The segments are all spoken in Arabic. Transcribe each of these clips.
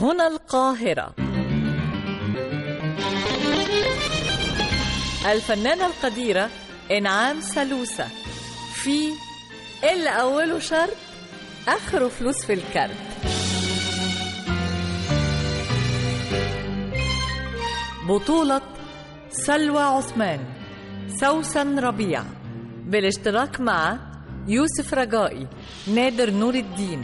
هنا القاهرة. الفنانة القديرة إنعام سالوسة في اللي أوله شرط آخره فلوس في الكارت. بطولة سلوى عثمان، سوسن ربيع، بالاشتراك مع يوسف رجائي، نادر نور الدين.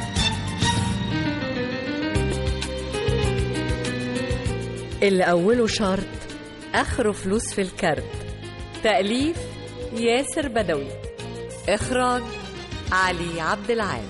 اللي أوله شرط آخره فلوس في الكارت. تأليف ياسر بدوي، إخراج علي عبد العال.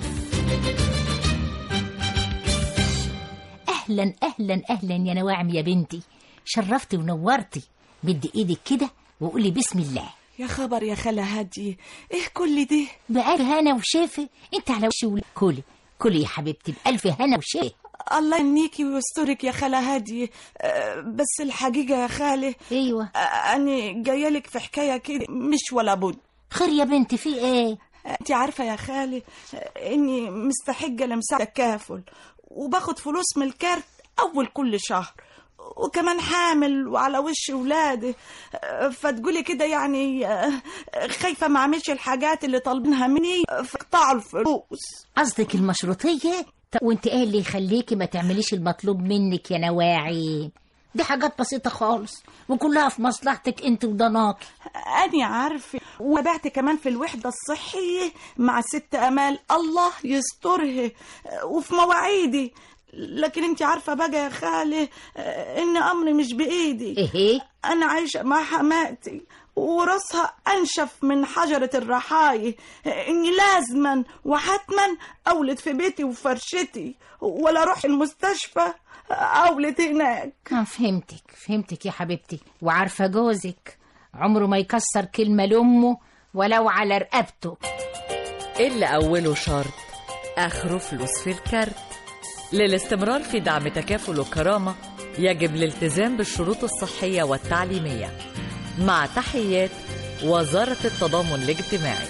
أهلا أهلا أهلا يا نواعم يا بنتي، شرفتي ونورتي. بدي إيدك كده وقولي بسم الله. يا خبر يا خالة هادي، إيه كل دي؟ بقى هنا وشافي انت على وشي. كلي يا حبيبتي بألف هنا وشافي. الله يمنيكي ويسترك يا خالة هادي. بس الحقيقة يا خالة، ايوه أنا جايلك في حكاية كده مش ولا بد. خير يا بنتي، في ايه؟ انت عارفة يا خالة اني مستحقة لمساعدة تكافل، وباخد فلوس من الكارت اول كل شهر، وكمان حامل وعلى وش ولادي. فتقولي كده يعني خايفة ما اعملش الحاجات اللي طالبينها مني في قطاع الفلوس. قصدك المشروطية؟ وانت ايه اللي يخليكي ما تعمليش المطلوب منك يا نواعي؟ دي حاجات بسيطة خالص وكلها في مصلحتك انت وضناك. أنا عارفة، وبعت كمان في الوحدة الصحية مع ست أمال، الله يسترها، وفي مواعيدي. لكن انت عارفة بقى يا خالة ان امري مش بايدي. ايه؟ انا عايشة مع حماتي وراسها انشف من حجرة الرحاية، اني لازما وحتما اولد في بيتي وفرشتي، ولا اروح المستشفى اولد هناك. فهمتك يا حبيبتي. وعارفة جوزك عمره ما يكسر كلمة لأمه ولو على رقبته. اللي أوله شرط آخره فلوس في الكارت. للاستمرار في دعم تكافل وكرامة يجب الالتزام بالشروط الصحية والتعليمية. مع تحيات وزارة التضامن الاجتماعي.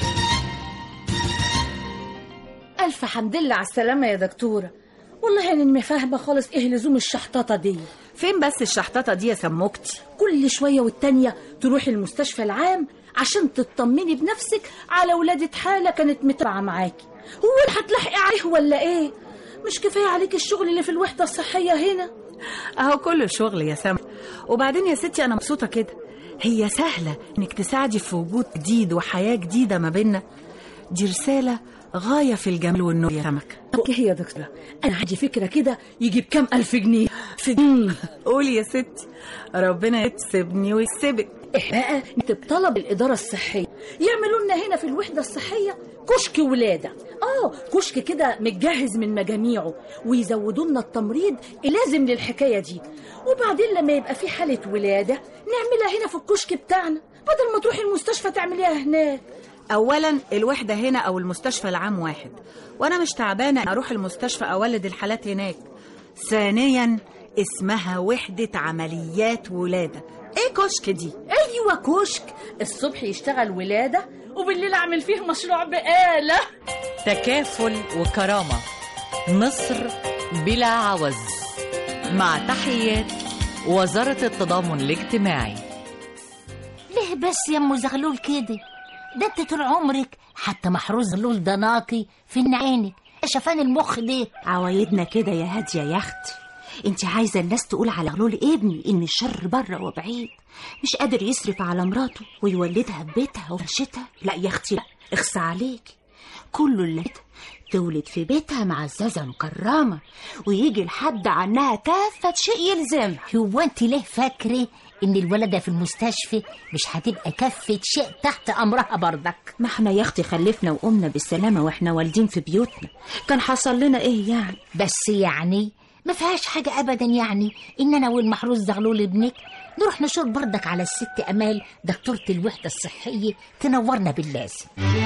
ألف حمد لله على السلامة يا دكتورة. والله أنا ما فاهمة خالص إيه لزوم الشحططة دي. فين بس الشحططة دي يا سموكتي؟ كل شوية والتانية تروحي المستشفى العام عشان تطمني بنفسك على ولادة حالة كانت متابعة معاكي. هو هتلحقي عليه ولا إيه؟ مش كفاية عليك الشغل اللي في الوحدة الصحية هنا؟ اهو كله شغل يا سما. وبعدين يا ستي انا مبسوطة كده. هي سهلة انك تساعدي في وجود جديد وحياة جديدة ما بيننا. دي رسالة غاية في الجمال والنور يا سمك. اوكي يا دكتورة، انا عندي فكرة كده يجيب كام ألف جنيه. قولي يا ستي، ربنا يكسبني ويكسبك. بقى نكتب طلب الإدارة الصحية يعملوا لنا هنا في الوحدة الصحية كشك ولادة. كشك كده متجهز من مجاميعه، ويزودوا لنا التمريض اللازم للحكاية دي. وبعدين لما يبقى في حالة ولادة نعملها هنا في الكشك بتاعنا بدل ما تروحي المستشفى تعمليها هناك. اولا الوحدة هنا او المستشفى العام واحد، وانا مش تعبانة اروح المستشفى اولد الحالات هناك. ثانيا اسمها وحدة عمليات ولادة. ايه كشك دي؟ ايوه كشك، الصبح يشتغل ولادة وبالليل اعمل فيه مشروع بقالة. تكافل وكرامة، مصر بلا عوز. مع تحيات وزارة التضامن الاجتماعي. ليه بس يا ام زغلول كده؟ ده انت طول عمرك حتى محروس زغلول ضناكي في عينك. شفان المخ ده عوايدنا كده يا هادية يا اختي. انت عايزة الناس تقول على غلول ابني ان الشر بره وبعيد، مش قادر يصرف على مراته ويولدها ببيتها وفرشتها. لا يا اختي لا، اخصى عليك. كله اللي تولد في بيتها معززة مكرمة، ويجي الحد عنها كافة شيء يلزمها. هو انت ليه فاكرة ان الولدة في المستشفى مش هتبقى كافة شيء تحت امرها برضك؟ ما احنا يا اختي خلفنا وقمنا بالسلامة واحنا والدين في بيوتنا، كان حصل لنا ايه يعني؟ بس يعني ما فيهاش حاجة ابدا يعني ان انا والمحروس زغلول ابنك نروح نشور بردك على الست امال دكتورة الوحدة الصحية تنورنا باللازم.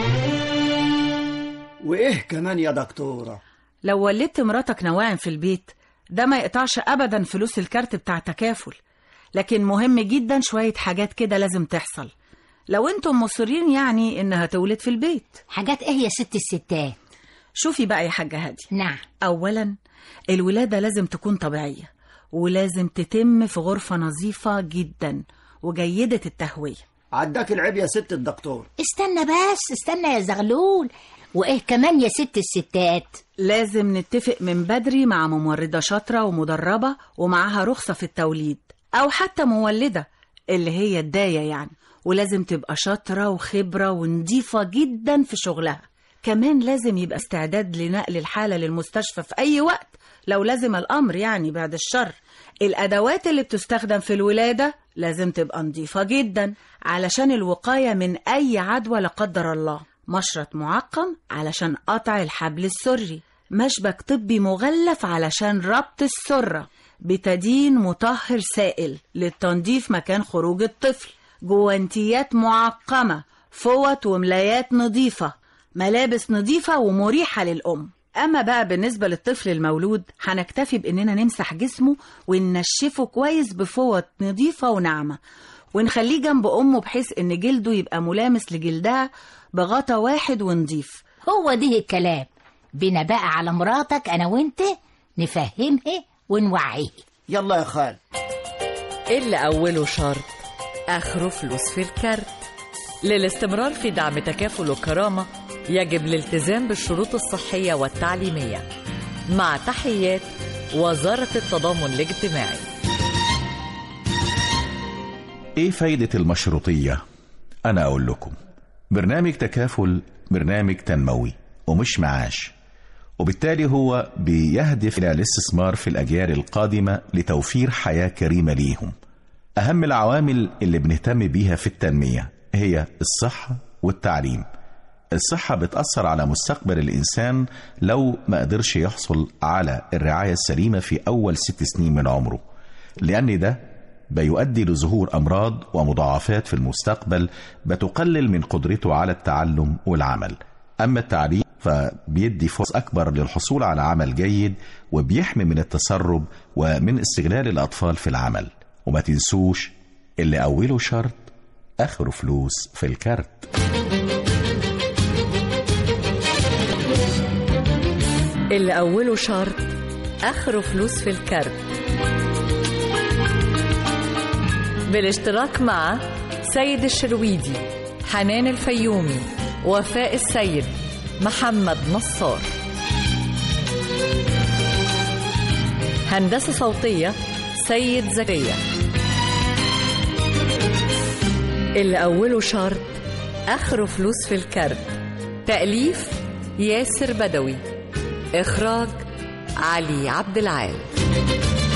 وايه كمان يا دكتورة؟ لو ولدت مراتك نواعم في البيت ده ما يقطعش ابدا فلوس الكارت بتاع تكافل، لكن مهم جدا شوية حاجات كده لازم تحصل لو انتم مصرين يعني انها تولد في البيت. حاجات ايه يا ست الستات؟ شوفي بقى يا حاجة هادي، نعم. أولا الولادة لازم تكون طبيعية، ولازم تتم في غرفة نظيفة جدا وجيدة التهوية. عداك العيب يا ست الدكتور. استنى يا زغلول، وايه كمان يا ست الستات؟ لازم نتفق من بدري مع ممرضة شاطرة ومدربة ومعاها رخصة في التوليد، أو حتى مولدة اللي هي الداية يعني، ولازم تبقى شاطرة وخبرة ونضيفة جدا في شغلها. كمان لازم يبقى استعداد لنقل الحالة للمستشفى في أي وقت لو لازم الأمر يعني، بعد الشر. الأدوات اللي بتستخدم في الولادة لازم تبقى نضيفة جدا علشان الوقاية من أي عدوى لا قدر الله. مشرط معقم علشان قطع الحبل السري، مشبك طبي مغلف علشان ربط السرة، بتدين مطهر سائل للتنظيف مكان خروج الطفل، جوانتيات معقمة، فوط وملايات نظيفة، ملابس نظيفة ومريحة للأم. أما بقى بالنسبة للطفل المولود هنكتفي بأننا نمسح جسمه وننشفه كويس بفوط نظيفة وناعمة، ونخليه جنب أمه بحيث أن جلده يبقى ملامس لجلدها بغطا واحد ونضيف. هو ده الكلام. بينا بقى على مراتك أنا وانت نفهمها ونوعيه. يلا يا خال. اللي أوله شرط آخره فلوس في الكارت. للاستمرار في دعم تكافل وكرامة يجب الالتزام بالشروط الصحية والتعليمية. مع تحيات وزارة التضامن الاجتماعي. ايه فايدة المشروطية؟ انا اقول لكم، برنامج تكافل برنامج تنموي ومش معاش، وبالتالي هو بيهدف الى الاستثمار في الاجيال القادمة لتوفير حياة كريمة ليهم. اهم العوامل اللي بنهتم بيها في التنمية هي الصحة والتعليم. الصحة بتأثر على مستقبل الإنسان لو ما قدرش يحصل على الرعاية السليمة في أول 6 سنين من عمره، لأن ده بيؤدي لظهور أمراض ومضاعفات في المستقبل بتقلل من قدرته على التعلم والعمل. أما التعليم فبيدي فرص أكبر للحصول على عمل جيد، وبيحمي من التسرب ومن استغلال الأطفال في العمل. وما تنسوش اللي أوله شرط آخره فلوس في الكارت. اللي أوله شرط آخره فلوس في الكارت، بالاشتراك مع سيد الشرويدي، حنان الفيومي، وفاء السيد، محمد نصار. هندسة صوتية سيد زكريا. اللي أوله شرط آخره فلوس في الكارت. تأليف ياسر بدوي. إخراج علي عبد العال.